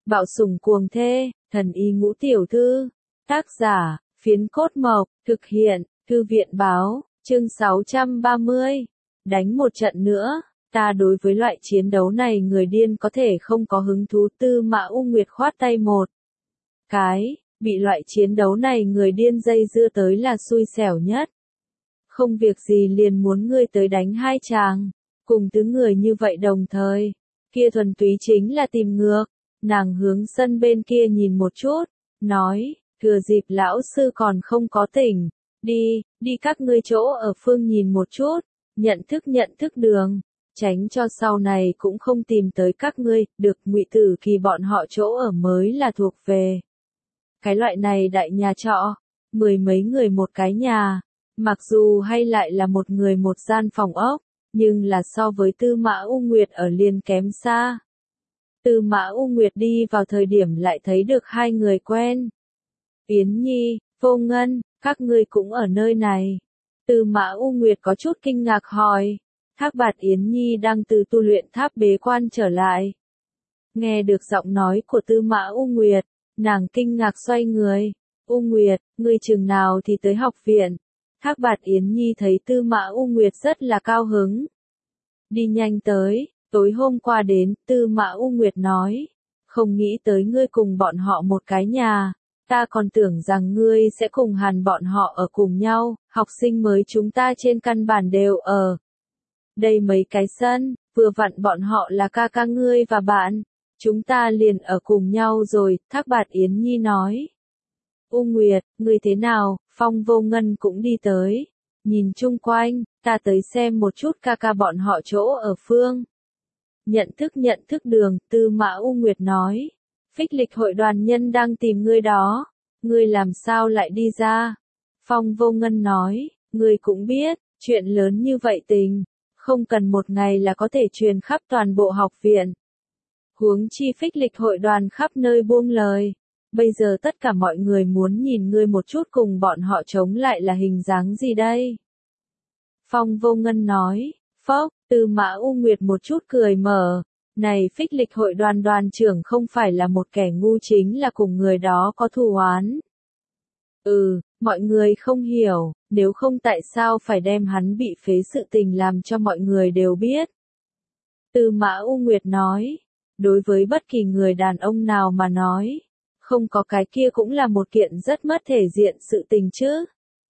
Bạo sủng cuồng thê, thần y ngũ tiểu thư. Tác giả, Phiến Cốt Mộc, thực hiện, Thư viện báo, chương 630. Đánh một trận nữa, ta đối với loại chiến đấu này người điên có thể không có hứng thú. Tư Mã U Nguyệt khoát tay một cái, bị loại chiến đấu này người điên dây dưa tới là xui xẻo nhất. Không việc gì liền muốn ngươi tới đánh hai chàng, cùng tứ người như vậy đồng thời, kia thuần túy chính là tìm ngược. Nàng hướng sân bên kia nhìn một chút, nói, thừa dịp lão sư còn không có tỉnh, đi các ngươi chỗ ở phương nhìn một chút, nhận thức đường, tránh cho sau này cũng không tìm tới các ngươi. Được, Ngụy Tử Kỳ bọn họ chỗ ở mới là thuộc về cái loại này đại nhà trọ, mười mấy người một cái nhà, mặc dù hay lại là một người một gian phòng ốc, nhưng là so với Tư Mã U Nguyệt ở liền kém xa. Tư Mã U Nguyệt đi vào thời điểm lại thấy được hai người quen. Yến Nhi, Vô Ngân, các ngươi cũng ở nơi này. Tư Mã U Nguyệt có chút kinh ngạc hỏi. Thác Bạt Yến Nhi đang từ tu luyện tháp bế quan trở lại. Nghe được giọng nói của Tư Mã U Nguyệt, nàng kinh ngạc xoay người. U Nguyệt, ngươi chừng nào thì tới học viện? Thác Bạt Yến Nhi thấy Tư Mã U Nguyệt rất là cao hứng. Đi nhanh tới. Tối hôm qua đến, Tư Mã U Nguyệt nói, không nghĩ tới ngươi cùng bọn họ một cái nhà, ta còn tưởng rằng ngươi sẽ cùng hàn bọn họ ở cùng nhau, học sinh mới chúng ta trên căn bản đều ở đây mấy cái sân, vừa vặn bọn họ là ca ca ngươi và bạn, chúng ta liền ở cùng nhau rồi. Thác Bạt Yến Nhi nói. U Nguyệt, ngươi thế nào? Phong Vô Ngân cũng đi tới, nhìn chung quanh, ta tới xem một chút ca ca bọn họ chỗ ở phương. Nhận thức đường, Tư Mã U Nguyệt nói. Phích Lịch hội đoàn nhân đang tìm ngươi đó. Ngươi làm sao lại đi ra? Phong Vô Ngân nói, ngươi cũng biết, chuyện lớn như vậy tình, không cần một ngày là có thể truyền khắp toàn bộ học viện. Huống chi Phích Lịch hội đoàn khắp nơi buông lời. Bây giờ tất cả mọi người muốn nhìn ngươi một chút cùng bọn họ chống lại là hình dáng gì đây? Phong Vô Ngân nói. Phốc, Tư Mã U Nguyệt một chút cười mở, này Phích Lịch hội đoàn trưởng không phải là một kẻ ngu chính là cùng người đó có thù oán. Mọi người không hiểu, nếu không tại sao phải đem hắn bị phế sự tình làm cho mọi người đều biết. Tư Mã U Nguyệt nói, đối với bất kỳ người đàn ông nào mà nói, không có cái kia cũng là một kiện rất mất thể diện sự tình chứ.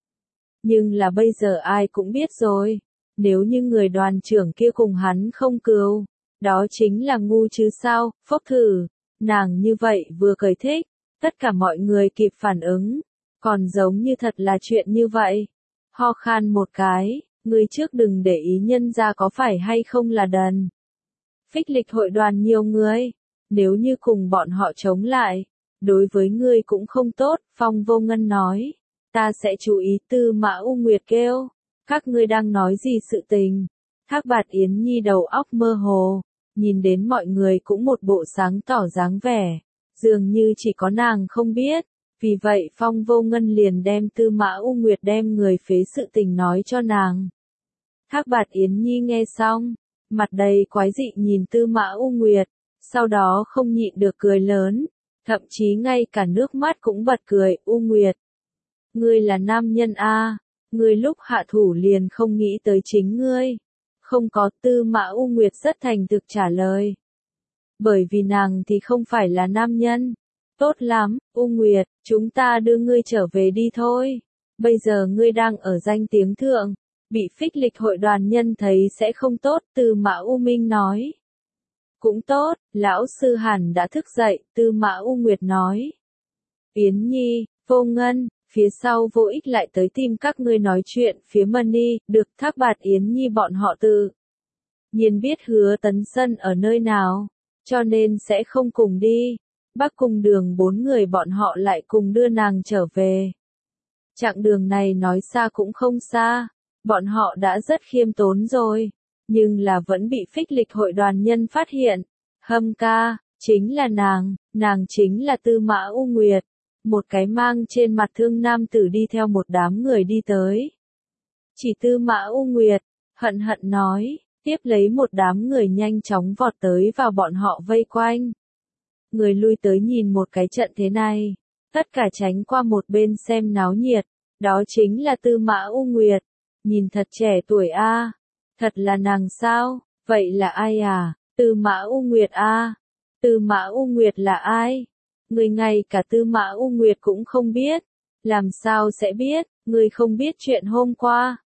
Nhưng là bây giờ ai cũng biết rồi. Nếu như người đoàn trưởng kia cùng hắn không cừu, đó chính là ngu chứ sao? Phốc thử, nàng như vậy vừa cười thích, tất cả mọi người kịp phản ứng, còn giống như thật là chuyện như vậy. Ho khan một cái, ngươi trước đừng để ý nhân ra có phải hay không là đần. Phích Lịch hội đoàn nhiều người, nếu như cùng bọn họ chống lại, đối với ngươi cũng không tốt. Phong Vô Ngân nói, ta sẽ chú ý. Tư Mã U Nguyệt kêu. Các ngươi đang nói gì sự tình? Thác Bạt Yến Nhi đầu óc mơ hồ, nhìn đến mọi người cũng một bộ sáng tỏ dáng vẻ, dường như chỉ có nàng không biết, vì vậy Phong Vô Ngân liền đem Tư Mã U Nguyệt đem người phế sự tình nói cho nàng. Thác Bạt Yến Nhi nghe xong, mặt đầy quái dị nhìn Tư Mã U Nguyệt, sau đó không nhịn được cười lớn, thậm chí ngay cả nước mắt cũng bật cười. U Nguyệt, ngươi là nam nhân a. Ngươi lúc hạ thủ liền không nghĩ tới chính ngươi. Không có. Tư Mã U Nguyệt rất thành thực trả lời. Bởi vì nàng thì không phải là nam nhân. Tốt lắm, U Nguyệt, chúng ta đưa ngươi trở về đi thôi. Bây giờ ngươi đang ở danh tiếng thượng, bị Phích Lịch hội đoàn nhân thấy sẽ không tốt. Tư Mã U Minh nói. Cũng tốt, lão sư hẳn đã thức dậy. Tư Mã U Nguyệt nói. Yến Nhi, Vô Ngân, phía sau Vô Ích lại tới tìm các ngươi nói chuyện. Phía Mani, được. Thác Bạt Yến Nhi bọn họ tự nhiên biết Hứa Tấn Sân ở nơi nào, cho nên sẽ không cùng đi. Bắc Cung Đường bốn người bọn họ lại cùng đưa nàng trở về. Chặng đường này nói xa cũng không xa, bọn họ đã rất khiêm tốn rồi, nhưng là vẫn bị Phích Lịch hội đoàn nhân phát hiện. Hâm ca, chính là nàng chính là Tư Mã U Nguyệt. Một cái mang trên mặt thương nam tử đi theo một đám người đi tới. Chỉ Tư Mã U Nguyệt, hận nói, tiếp lấy một đám người nhanh chóng vọt tới vào bọn họ vây quanh. người lui tới nhìn một cái trận thế này. Tất cả tránh qua một bên xem náo nhiệt. Đó chính là Tư Mã U Nguyệt. Nhìn thật trẻ tuổi a. Thật là nàng sao? Vậy là ai à? Tư Mã U Nguyệt a. Tư Mã U Nguyệt là ai? Người ngay cả Tư Mã U Nguyệt cũng không biết. Làm sao sẽ biết? Người không biết chuyện hôm qua.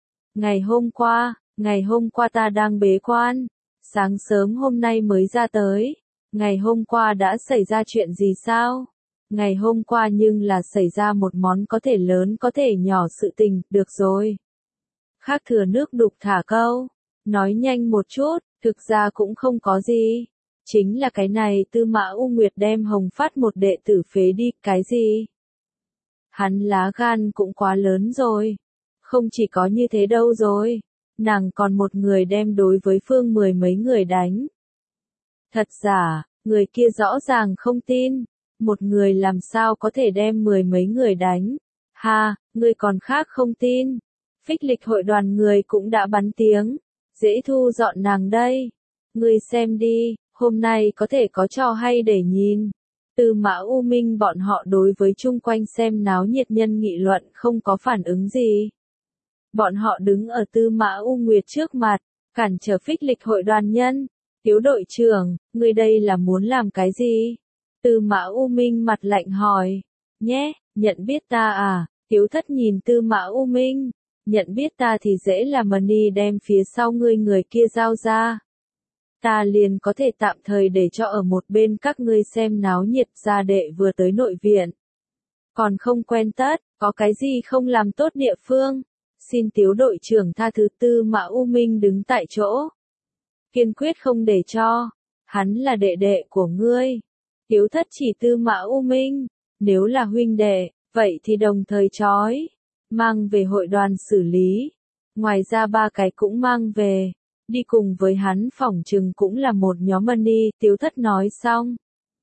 Ngày hôm qua ta đang bế quan. Sáng sớm hôm nay mới ra tới. Ngày hôm qua đã xảy ra chuyện gì sao? Ngày hôm qua nhưng là xảy ra một món có thể lớn có thể nhỏ sự tình, được rồi. Khác thừa nước đục thả câu. Nói nhanh một chút, thực ra cũng không có gì. Chính là cái này Tư Mã U Nguyệt đem Hồng Phát một đệ tử phế đi, cái gì? Hắn lá gan cũng quá lớn rồi. Không chỉ có như thế đâu rồi. Nàng còn một người đem đối với phương 10 mấy người đánh. Thật giả, người kia rõ ràng không tin. Một người làm sao có thể đem 10 mấy người đánh. Ha, người còn khác không tin. Phích Lịch hội đoàn người cũng đã bắn tiếng. Dễ thu dọn nàng đây. Người xem đi, hôm nay có thể có trò hay để nhìn. Tư Mã U Minh bọn họ đối với chung quanh xem náo nhiệt nhân nghị luận không có phản ứng gì. Bọn họ đứng ở Tư Mã U Nguyệt trước mặt, cản trở Phích Lịch hội đoàn nhân. Tiếu đội trưởng, người đây là muốn làm cái gì? Tư Mã U Minh mặt lạnh hỏi. Nhé, nhận biết ta à? Tiếu thất nhìn Tư Mã U Minh. Nhận biết ta thì dễ là Mani đem phía sau ngươi người kia giao ra. Ta liền có thể tạm thời để cho ở một bên các ngươi xem náo nhiệt. Gia đệ vừa tới nội viện. Còn không quen tất, có cái gì không làm tốt địa phương. Xin Tiếu đội trưởng tha thứ. Tư Mã U Minh đứng tại chỗ. Kiên quyết không để cho. Hắn là đệ đệ của ngươi. Tiếu thất chỉ Tư Mã U Minh. Nếu là huynh đệ, vậy thì đồng thời trói. Mang về hội đoàn xử lý. Ngoài ra 3 cái cũng mang về. Đi cùng với hắn phỏng chừng cũng là một nhóm Mani. Tiếu thất nói xong.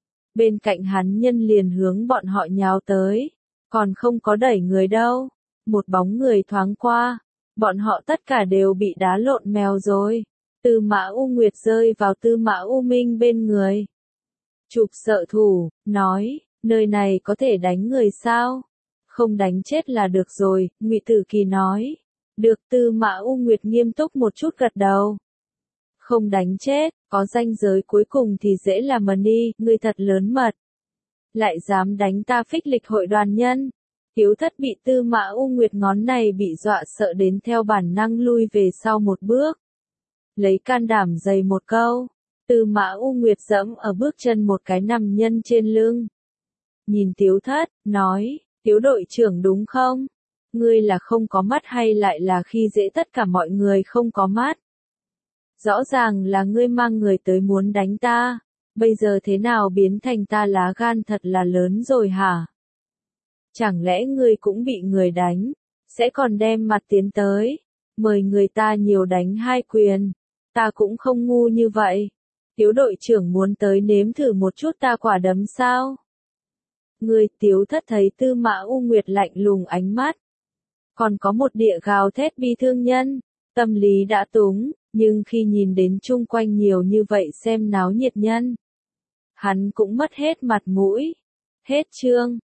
Bên cạnh hắn nhân liền hướng bọn họ nhào tới. Còn không có đẩy người đâu. Một bóng người thoáng qua. Bọn họ tất cả đều bị đá lộn mèo rồi. Tư Mã U Nguyệt rơi vào Tư Mã U Minh bên người. Chụp sợ thủ, nói, nơi này có thể đánh người sao? Không đánh chết là được rồi, Ngụy Tử Kỳ nói. Được. Tư Mã U Nguyệt nghiêm túc một chút gật đầu. Không đánh chết, có ranh giới cuối cùng thì dễ làm Mani, ngươi thật lớn mật. Lại dám đánh ta Phích Lịch hội đoàn nhân. Tiếu thất bị Tư Mã U Nguyệt ngón này bị dọa sợ đến theo bản năng lui về sau một bước. Lấy can đảm dày một câu. Tư Mã U Nguyệt dẫm ở bước chân một cái nằm nhân trên lưng. Nhìn Tiếu thất, nói, Tiếu đội trưởng đúng không? Ngươi là không có mắt hay lại là khi dễ tất cả mọi người không có mắt? Rõ ràng là ngươi mang người tới muốn đánh ta. Bây giờ thế nào biến thành ta lá gan thật là lớn rồi hả? Chẳng lẽ ngươi cũng bị người đánh? Sẽ còn đem mặt tiến tới. Mời người ta nhiều đánh 2 quyền. Ta cũng không ngu như vậy. Tiếu đội trưởng muốn tới nếm thử một chút ta quả đấm sao? Người Tiếu thất thấy Tư Mã U Nguyệt lạnh lùng ánh mắt. Còn có một địa gào thét bi thương nhân. Tâm lý đã túng, nhưng khi nhìn đến chung quanh nhiều như vậy xem náo nhiệt nhân. Hắn cũng mất hết mặt mũi. Hết chương.